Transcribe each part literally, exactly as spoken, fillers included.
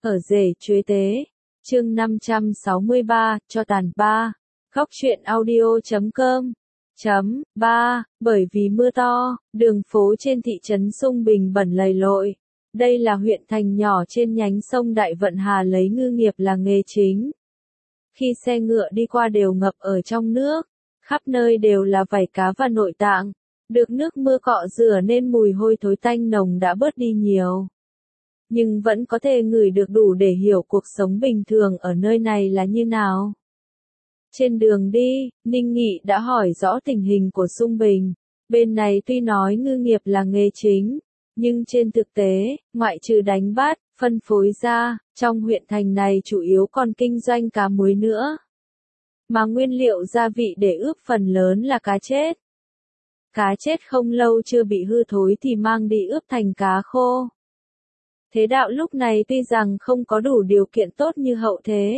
Ở rể chuế tế, chương năm trăm sáu mươi ba, cho tàn ba, góc truyện audio chấm com, chấm, ba, bởi vì mưa to, đường phố trên thị trấn Sung Bình bẩn lầy lội. Đây là huyện thành nhỏ trên nhánh sông Đại Vận Hà lấy ngư nghiệp là nghề chính. Khi xe ngựa đi qua đều ngập ở trong nước, khắp nơi đều là vảy cá và nội tạng, được nước mưa cọ rửa nên mùi hôi thối tanh nồng đã bớt đi nhiều. Nhưng vẫn có thể ngửi được đủ để hiểu cuộc sống bình thường ở nơi này là như nào. Trên đường đi, Ninh Nghị đã hỏi rõ tình hình của Sung Bình. Bên này tuy nói ngư nghiệp là nghề chính, nhưng trên thực tế, ngoại trừ đánh bắt, phân phối ra, trong huyện thành này chủ yếu còn kinh doanh cá muối nữa. Mà nguyên liệu gia vị để ướp phần lớn là cá chết. Cá chết không lâu chưa bị hư thối thì mang đi ướp thành cá khô. Thế đạo lúc này tuy rằng không có đủ điều kiện tốt như hậu thế.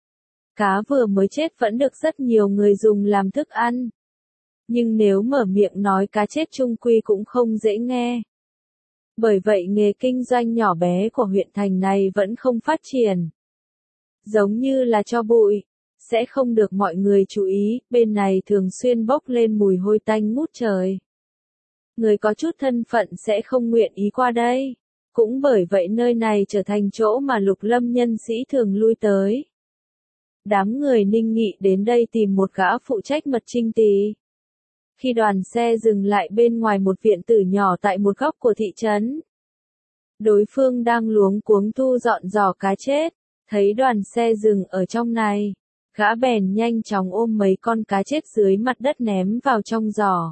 Cá vừa mới chết vẫn được rất nhiều người dùng làm thức ăn. Nhưng nếu mở miệng nói cá chết chung quy cũng không dễ nghe. Bởi vậy nghề kinh doanh nhỏ bé của huyện thành này vẫn không phát triển. Giống như là cho bụi, sẽ không được mọi người chú ý, bên này thường xuyên bốc lên mùi hôi tanh ngút trời. Người có chút thân phận sẽ không nguyện ý qua đây. Cũng bởi vậy nơi này trở thành chỗ mà Lục Lâm nhân sĩ thường lui tới. Đám người Ninh Nghị đến đây tìm một gã phụ trách mật trinh tỳ. Khi đoàn xe dừng lại bên ngoài một viện tử nhỏ tại một góc của thị trấn. Đối phương đang luống cuống thu dọn giỏ cá chết, thấy đoàn xe dừng ở trong này. Gã bèn nhanh chóng ôm mấy con cá chết dưới mặt đất ném vào trong giỏ.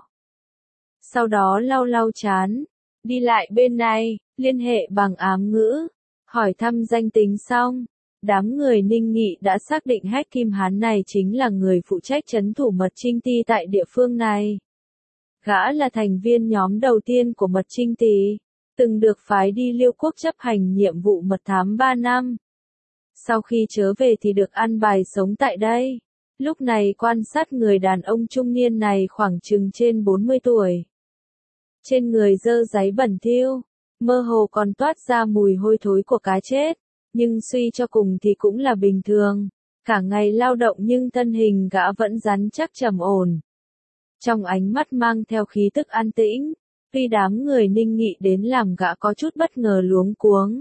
Sau đó lau lau chán, đi lại bên này, liên hệ bằng ám ngữ, hỏi thăm danh tính xong. Đám người Ninh Nghị đã xác định Hách Kim Hán này chính là người phụ trách trấn thủ mật trinh ty tại địa phương này. Gã là thành viên nhóm đầu tiên của mật trinh ty, từng được phái đi Liêu quốc chấp hành nhiệm vụ mật thám ba năm. Sau khi trở về thì được ăn bài sống tại đây. Lúc này quan sát người đàn ông trung niên này khoảng chừng trên bốn mươi tuổi. Trên người dơ dáy bẩn thỉu, mơ hồ còn toát ra mùi hôi thối của cá chết, nhưng suy cho cùng thì cũng là bình thường. Cả ngày lao động nhưng thân hình gã vẫn rắn chắc trầm ổn. Trong ánh mắt mang theo khí tức an tĩnh, tuy đám người Ninh Nghị đến làm gã có chút bất ngờ luống cuống.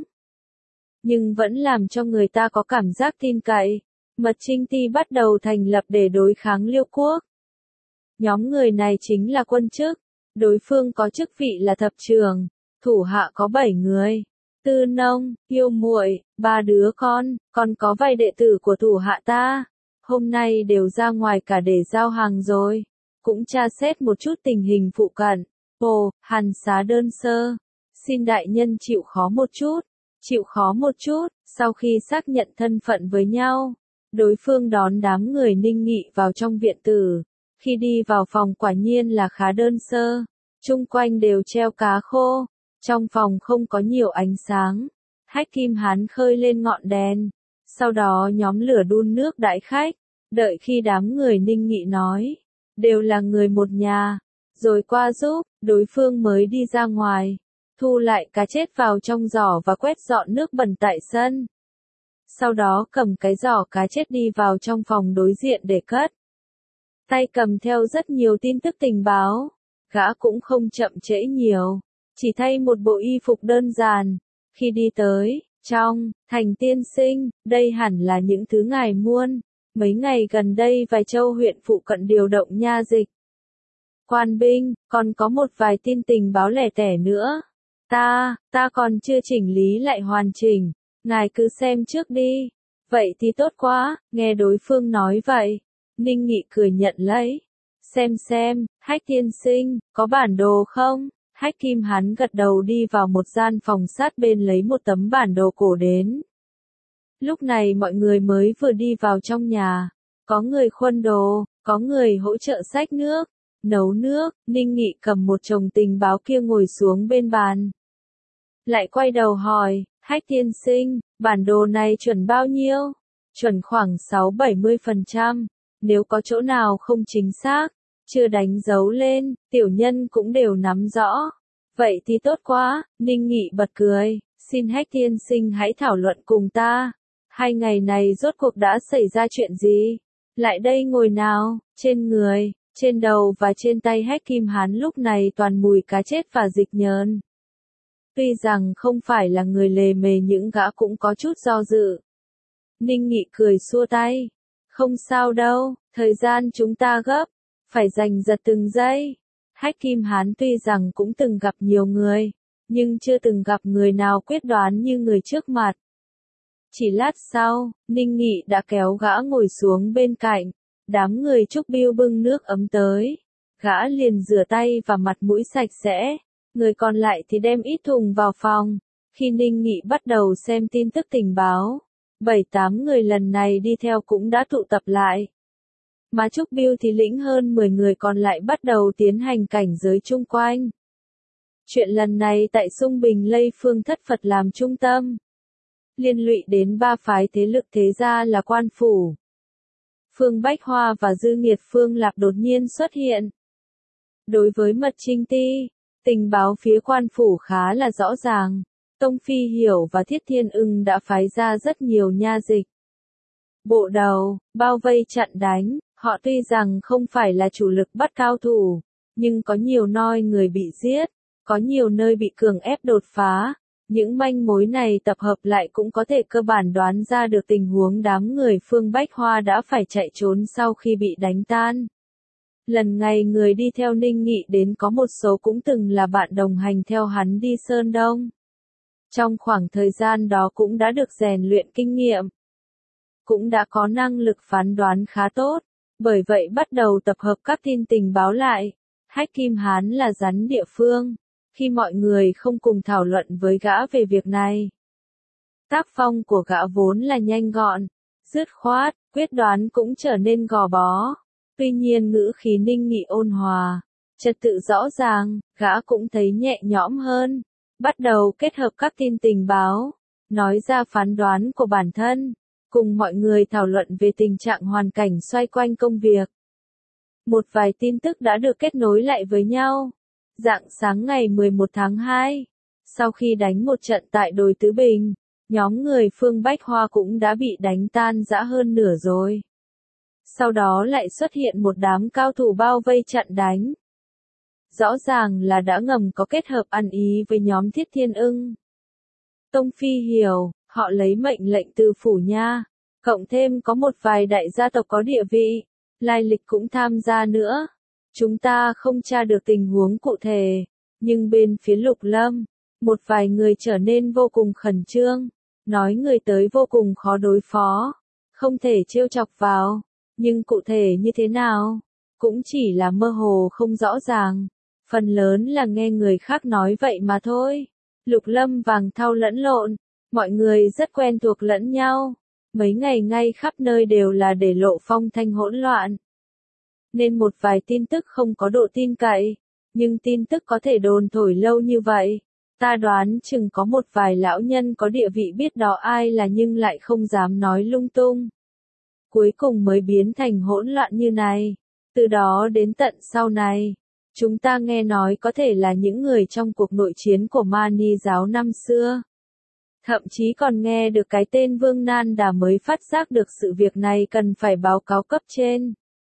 Nhưng vẫn làm cho người ta có cảm giác tin cậy. Mật trinh ty bắt đầu thành lập để đối kháng Liêu quốc. Nhóm người này chính là quân chức. Đối phương có chức vị là thập trưởng, thủ hạ có bảy người, tư nông, yêu muội, ba đứa con, còn có vài đệ tử của thủ hạ ta. Hôm nay đều ra ngoài cả để giao hàng rồi, cũng tra xét một chút tình hình phụ cận. Ồ, hàn xá đơn sơ, xin đại nhân chịu khó một chút, chịu khó một chút. Sau khi xác nhận thân phận với nhau, đối phương đón đám người Ninh Nghị vào trong viện tử. Khi đi vào phòng quả nhiên là khá đơn sơ, chung quanh đều treo cá khô, trong phòng không có nhiều ánh sáng. Hách Kim Hán khơi lên ngọn đèn, sau đó nhóm lửa đun nước đãi khách, đợi khi đám người Ninh Nghị nói, đều là người một nhà, rồi qua giúp, đối phương mới đi ra ngoài, thu lại cá chết vào trong giỏ và quét dọn nước bẩn tại sân. Sau đó cầm cái giỏ cá chết đi vào trong phòng đối diện để cất. Tay cầm theo rất nhiều tin tức tình báo, gã cũng không chậm trễ nhiều, chỉ thay một bộ y phục đơn giản. Khi đi tới, trong, thành tiên sinh, đây hẳn là những thứ ngài muôn. Mấy ngày gần đây vài châu huyện phụ cận điều động nha dịch, quan binh, còn có một vài tin tình báo lẻ tẻ nữa. Ta, ta còn chưa chỉnh lý lại hoàn chỉnh, ngài cứ xem trước đi. Vậy thì tốt quá, nghe đối phương nói vậy. Ninh Nghị cười nhận lấy. Xem xem, Hách tiên sinh, có bản đồ không? Hách Kim Hán gật đầu đi vào một gian phòng sát bên lấy một tấm bản đồ cổ đến. Lúc này mọi người mới vừa đi vào trong nhà. Có người khuân đồ, có người hỗ trợ xách nước, nấu nước. Ninh Nghị cầm một chồng tình báo kia ngồi xuống bên bàn. Lại quay đầu hỏi, Hách tiên sinh, bản đồ này chuẩn bao nhiêu? Chuẩn khoảng sáu bảy mươi phần trăm. Nếu có chỗ nào không chính xác, chưa đánh dấu lên, tiểu nhân cũng đều nắm rõ. Vậy thì tốt quá, Ninh Nghị bật cười, Xin Hách tiên sinh hãy thảo luận cùng ta. Hai ngày này rốt cuộc đã xảy ra chuyện gì? Lại đây ngồi nào, trên người, trên đầu và trên tay Hách Kim Hán lúc này toàn mùi cá chết và dịch nhờn. Tuy rằng không phải là người lề mề những gã cũng có chút do dự. Ninh Nghị cười xua tay. Không sao đâu, thời gian chúng ta gấp, phải giành giật từng giây. Hách Kim Hán tuy rằng cũng từng gặp nhiều người, nhưng chưa từng gặp người nào quyết đoán như người trước mặt. Chỉ lát sau, Ninh Nghị đã kéo gã ngồi xuống bên cạnh, đám người Trúc Bưu bưng nước ấm tới. Gã liền rửa tay và mặt mũi sạch sẽ, người còn lại thì đem ít thùng vào phòng. Khi Ninh Nghị bắt đầu xem tin tức tình báo, bảy tám người lần này đi theo cũng đã tụ tập lại. Mà Trúc Bưu thì lĩnh hơn mười người còn lại bắt đầu tiến hành cảnh giới chung quanh. Chuyện lần này tại Sung Bình Lây Phương Thất Phật làm trung tâm, liên lụy đến ba phái thế lực thế gia là Quan Phủ, Phương Bách Hoa và Dư Nghiệt Phương Lạp đột nhiên xuất hiện. Đối với Mật Trinh Ti, tình báo phía Quan Phủ khá là rõ ràng. Tông Phi Hiểu và Thiết Thiên Ưng đã phái ra rất nhiều nha dịch, bộ đầu, bao vây chặn đánh. Họ tuy rằng không phải là chủ lực bắt cao thủ, nhưng có nhiều noi người bị giết, có nhiều nơi bị cường ép đột phá. Những manh mối này tập hợp lại cũng có thể cơ bản đoán ra được tình huống đám người Phương Bách Hoa đã phải chạy trốn sau khi bị đánh tan. Lần này người đi theo Ninh Nghị đến có một số cũng từng là bạn đồng hành theo hắn đi Sơn Đông. Trong khoảng thời gian đó cũng đã được rèn luyện kinh nghiệm, cũng đã có năng lực phán đoán khá tốt, bởi vậy bắt đầu tập hợp các tin tình báo lại. Hách Kim Hán là rắn địa phương, khi mọi người không cùng thảo luận với gã về việc này. Tác phong của gã vốn là nhanh gọn, dứt khoát, quyết đoán cũng trở nên gò bó. Tuy nhiên ngữ khí Ninh Nghị ôn hòa, trật tự rõ ràng, gã cũng thấy nhẹ nhõm hơn. Bắt đầu kết hợp các tin tình báo, nói ra phán đoán của bản thân, cùng mọi người thảo luận về tình trạng hoàn cảnh xoay quanh công việc. Một vài tin tức đã được kết nối lại với nhau. Rạng sáng ngày mười một tháng hai, sau khi đánh một trận tại đồi Tứ Bình, nhóm người Phương Bách Hoa cũng đã bị đánh tan rã hơn nửa rồi. Sau đó lại xuất hiện một đám cao thủ bao vây chặn đánh. Rõ ràng là đã ngầm có kết hợp ăn ý với nhóm Thiết Thiên Ưng. Tông Phi Hiểu, họ lấy mệnh lệnh từ phủ nha, cộng thêm có một vài đại gia tộc có địa vị, lai lịch cũng tham gia nữa. Chúng ta không tra được tình huống cụ thể, nhưng bên phía Lục Lâm, một vài người trở nên vô cùng khẩn trương, nói người tới vô cùng khó đối phó, không thể trêu chọc vào, nhưng cụ thể như thế nào, cũng chỉ là mơ hồ không rõ ràng, phần lớn là nghe người khác nói vậy mà thôi. Lục Lâm vàng thau lẫn lộn, mọi người rất quen thuộc lẫn nhau, mấy ngày ngay khắp nơi đều là để lộ phong thanh hỗn loạn. Nên một vài tin tức không có độ tin cậy, nhưng tin tức có thể đồn thổi lâu như vậy. Ta đoán chừng có một vài lão nhân có địa vị biết đó ai là nhưng lại không dám nói lung tung. Cuối cùng mới biến thành hỗn loạn như này. Từ đó đến tận sau này, chúng ta nghe nói có thể là những người trong cuộc nội chiến của Mani giáo năm xưa. Thậm chí còn nghe được cái tên Vương Nan Đà mới phát giác được sự việc này cần phải báo cáo cấp trên.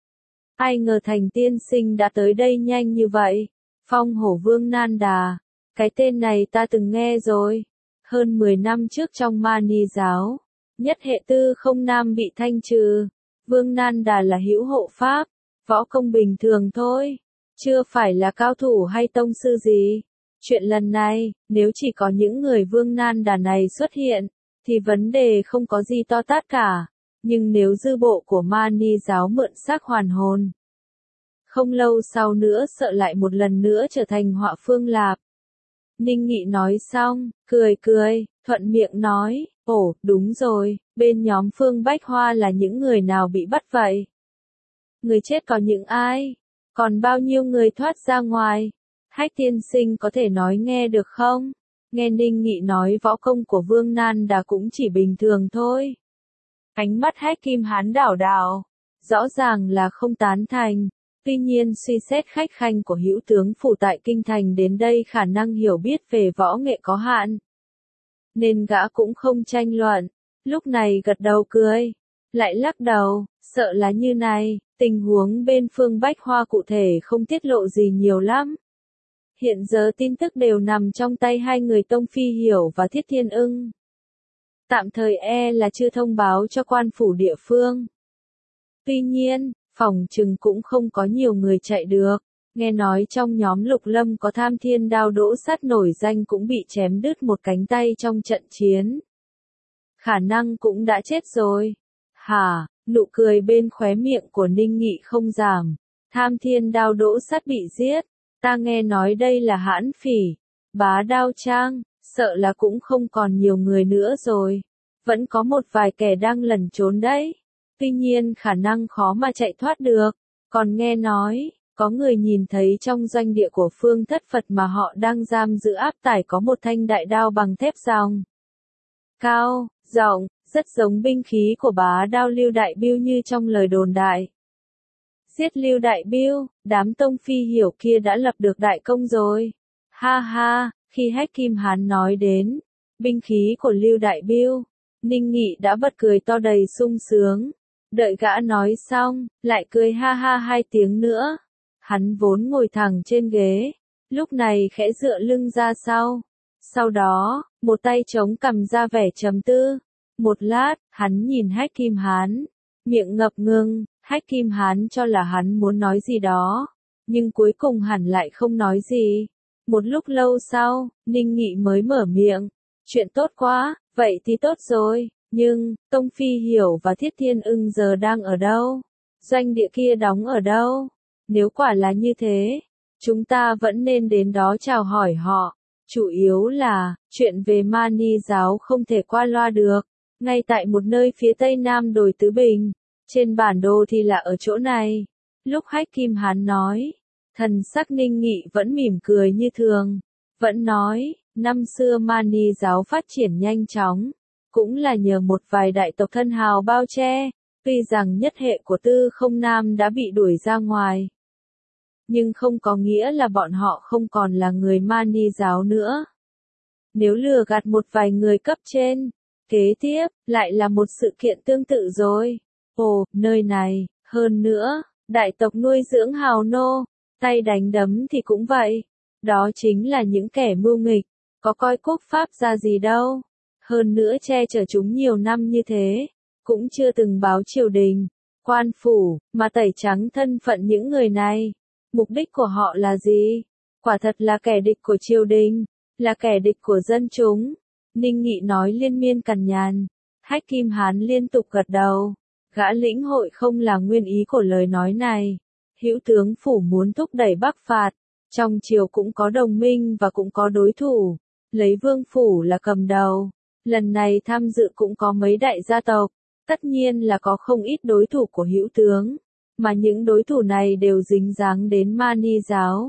Ai ngờ Thành tiên sinh đã tới đây nhanh như vậy. Phong hổ Vương Nan Đà, cái tên này ta từng nghe rồi. Hơn mười năm trước trong Mani giáo, nhất hệ tư không nam bị thanh trừ. Vương Nan Đà là hữu hộ pháp, võ công bình thường thôi, chưa phải là cao thủ hay tông sư gì. Chuyện lần này, nếu chỉ có những người Vương Nan Đà này xuất hiện, thì vấn đề không có gì to tát cả. Nhưng nếu dư bộ của Mani giáo mượn xác hoàn hồn, không lâu sau nữa sợ lại một lần nữa trở thành họa Phương Lạp. Ninh Nghị nói xong, cười cười, thuận miệng nói, ồ, đúng rồi, bên nhóm Phương Bách Hoa là những người nào bị bắt vậy? Người chết có những ai? Còn bao nhiêu người thoát ra ngoài? Hách tiên sinh có thể nói nghe được không? Nghe Ninh Nghị nói võ công của Vương Nan Đà cũng chỉ bình thường thôi. Ánh mắt Hách Kim Hán đảo đảo, rõ ràng là không tán thành. Tuy nhiên suy xét khách khanh của hữu tướng phủ tại kinh thành đến đây khả năng hiểu biết về võ nghệ có hạn. nên gã cũng không tranh luận, lúc này gật đầu cười, lại lắc đầu, sợ là như này, tình huống bên Phương Bách Hoa cụ thể không tiết lộ gì nhiều lắm. Hiện giờ tin tức đều nằm trong tay hai người Tông Phi Hiểu và Thiết Thiên Ưng. Tạm thời e là chưa thông báo cho quan phủ địa phương. Tuy nhiên, phòng chừng cũng không có nhiều người chạy được. Nghe nói trong nhóm Lục Lâm có Tham Thiên Đao Đỗ Sát nổi danh cũng bị chém đứt một cánh tay trong trận chiến. Khả năng cũng đã chết rồi. Hả, nụ cười bên khóe miệng của Ninh Nghị không giảm. Tham Thiên Đao Đỗ Sát bị giết. Ta nghe nói đây là hãn phỉ. Bá Đao Trang, sợ là cũng không còn nhiều người nữa rồi. Vẫn có một vài kẻ đang lẩn trốn đấy. Tuy nhiên khả năng khó mà chạy thoát được. Còn nghe nói, có người nhìn thấy trong doanh địa của Phương Thất Phật mà họ đang giam giữ áp tải có một thanh đại đao bằng thép ròng. Cao, rộng, rất giống binh khí của bá đao Lưu Đại Biêu như trong lời đồn đại. Giết Lưu Đại Biêu, đám Tông Phi Hiểu kia đã lập được đại công rồi. Ha ha, khi Hách Kim Hán nói đến binh khí của Lưu Đại Biêu, Ninh Nghị đã bật cười to đầy sung sướng. Đợi gã nói xong, lại cười ha ha hai tiếng nữa. Hắn vốn ngồi thẳng trên ghế, lúc này khẽ dựa lưng ra sau. Sau đó, một tay chống cằm ra vẻ trầm tư. Một lát, hắn nhìn Hách Kim Hán, miệng ngập ngừng. Hách Kim Hán cho là hắn muốn nói gì đó, nhưng cuối cùng hẳn lại không nói gì. Một lúc lâu sau, Ninh Nghị mới mở miệng. Chuyện tốt quá, vậy thì tốt rồi, nhưng, Tông Phi Hiểu và Thiết Thiên Ưng giờ đang ở đâu? Doanh địa kia đóng ở đâu? Nếu quả là như thế, chúng ta vẫn nên đến đó chào hỏi họ. Chủ yếu là, chuyện về Mani giáo không thể qua loa được. Ngay tại một nơi phía tây nam đồi Tứ Bình. Trên bản đồ thì là ở chỗ này. Lúc Hách Kim Hán nói, thần sắc Ninh Nghị vẫn mỉm cười như thường. Vẫn nói, năm xưa Mani giáo phát triển nhanh chóng. Cũng là nhờ một vài đại tộc thân hào bao che. Tuy rằng nhất hệ của Tư Không Nam đã bị đuổi ra ngoài. Nhưng không có nghĩa là bọn họ không còn là người Mani giáo nữa. Nếu lừa gạt một vài người cấp trên, kế tiếp, lại là một sự kiện tương tự rồi. Ồ, nơi này, hơn nữa, đại tộc nuôi dưỡng hào nô, tay đánh đấm thì cũng vậy. Đó chính là những kẻ mưu nghịch, có coi quốc pháp ra gì đâu. Hơn nữa che chở chúng nhiều năm như thế, cũng chưa từng báo triều đình, quan phủ, mà tẩy trắng thân phận những người này. Mục đích của họ là gì? Quả thật là kẻ địch của triều đình, là kẻ địch của dân chúng. Ninh Nghị nói liên miên cằn nhằn. Hách Kim Hán liên tục gật đầu. Gã lĩnh hội không là nguyên ý của lời nói này. Hữu tướng phủ muốn thúc đẩy Bắc phạt. Trong triều cũng có đồng minh và cũng có đối thủ. Lấy Vương phủ là cầm đầu. Lần này tham dự cũng có mấy đại gia tộc. Tất nhiên là có không ít đối thủ của hữu tướng. Mà những đối thủ này đều dính dáng đến Mani giáo.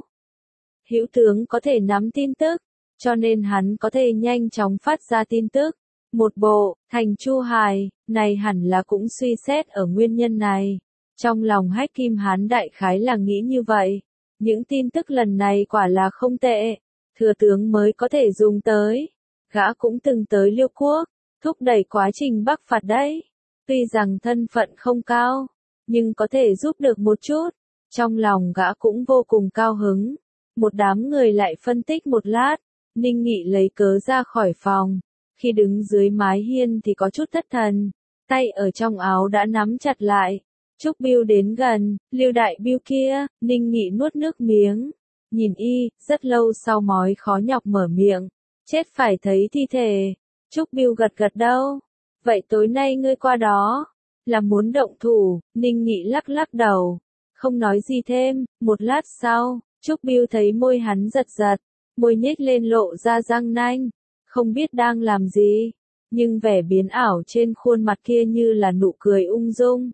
Hữu tướng có thể nắm tin tức, cho nên hắn có thể nhanh chóng phát ra tin tức. Một bộ, thành Chu Hài, này hẳn là cũng suy xét ở nguyên nhân này. Trong lòng Hách Kim Hán đại khái là nghĩ như vậy. Những tin tức lần này quả là không tệ. Thừa tướng mới có thể dùng tới. Gã cũng từng tới Liêu Quốc, thúc đẩy quá trình Bắc phạt đấy. Tuy rằng thân phận không cao, nhưng có thể giúp được một chút. Trong lòng gã cũng vô cùng cao hứng. Một đám người lại phân tích một lát. Ninh Nghị lấy cớ ra khỏi phòng. Khi đứng dưới mái hiên thì có chút thất thần. Tay ở trong áo đã nắm chặt lại. Trúc Biêu đến gần, Lưu Đại Biêu kia, Ninh Nghị nuốt nước miếng. Nhìn y, rất lâu sau mói khó nhọc mở miệng. Chết phải thấy thi thể. Trúc Biêu gật gật đâu. Vậy tối nay ngươi qua đó. Là muốn động thủ, Ninh Nghị lắc lắc đầu. Không nói gì thêm, một lát sau, Trúc Biêu thấy môi hắn giật giật. Môi nhếch lên lộ ra răng nanh. Không biết đang làm gì. Nhưng vẻ biến ảo trên khuôn mặt kia như là nụ cười ung dung.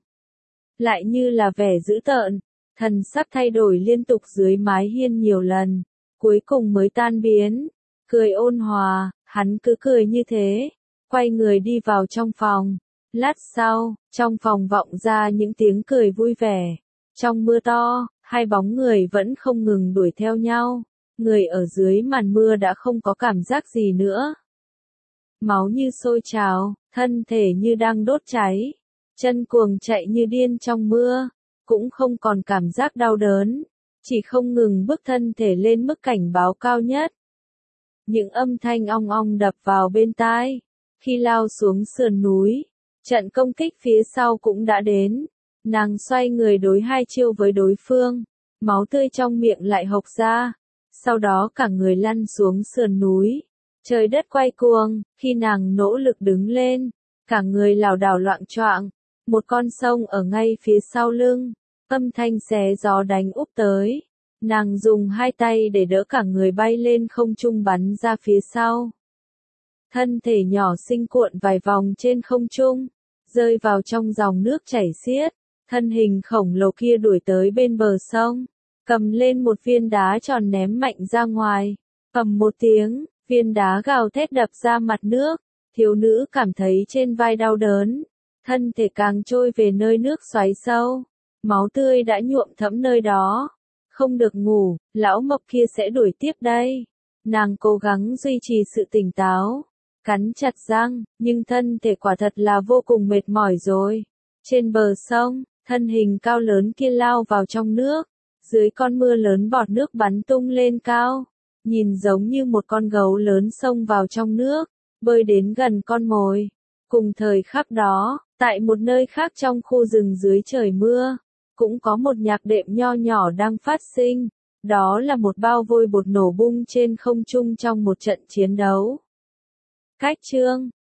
Lại như là vẻ dữ tợn. Thần sắc thay đổi liên tục dưới mái hiên nhiều lần. Cuối cùng mới tan biến. Cười ôn hòa, hắn cứ cười như thế. Quay người đi vào trong phòng. Lát sau, trong phòng vọng ra những tiếng cười vui vẻ. Trong mưa to, hai bóng người vẫn không ngừng đuổi theo nhau. Người ở dưới màn mưa đã không có cảm giác gì nữa. máu như sôi trào, thân thể như đang đốt cháy, chân cuồng chạy như điên trong mưa, cũng không còn cảm giác đau đớn, chỉ không ngừng bước thân thể lên mức cảnh báo cao nhất. Những âm thanh ong ong đập vào bên tai, khi lao xuống sườn núi, trận công kích phía sau cũng đã đến, nàng xoay người đối hai chiêu với đối phương, máu tươi trong miệng lại hộc ra, sau đó cả người lăn xuống sườn núi, trời đất quay cuồng, khi nàng nỗ lực đứng lên, cả người lảo đảo loạng choạng, một con sông ở ngay phía sau lưng, âm thanh xé gió đánh úp tới. Nàng dùng hai tay để đỡ cả người bay lên không trung bắn ra phía sau. Thân thể nhỏ xinh cuộn vài vòng trên không trung, rơi vào trong dòng nước chảy xiết, thân hình khổng lồ kia đuổi tới bên bờ sông, cầm lên một viên đá tròn ném mạnh ra ngoài, ầm một tiếng, viên đá gào thét đập ra mặt nước, thiếu nữ cảm thấy trên vai đau đớn, thân thể càng trôi về nơi nước xoáy sâu, máu tươi đã nhuộm thẫm nơi đó. Không được ngủ, lão mộc kia sẽ đuổi tiếp đây. Nàng cố gắng duy trì sự tỉnh táo, cắn chặt răng, nhưng thân thể quả thật là vô cùng mệt mỏi rồi. Trên bờ sông, thân hình cao lớn kia lao vào trong nước, dưới con mưa lớn bọt nước bắn tung lên cao, nhìn giống như một con gấu lớn xông vào trong nước, bơi đến gần con mồi. Cùng thời khắc đó, tại một nơi khác trong khu rừng dưới trời mưa, cũng có một nhạc đệm nho nhỏ đang phát sinh, đó là một bao vôi bột nổ bung trên không trung trong một trận chiến đấu. Cách chương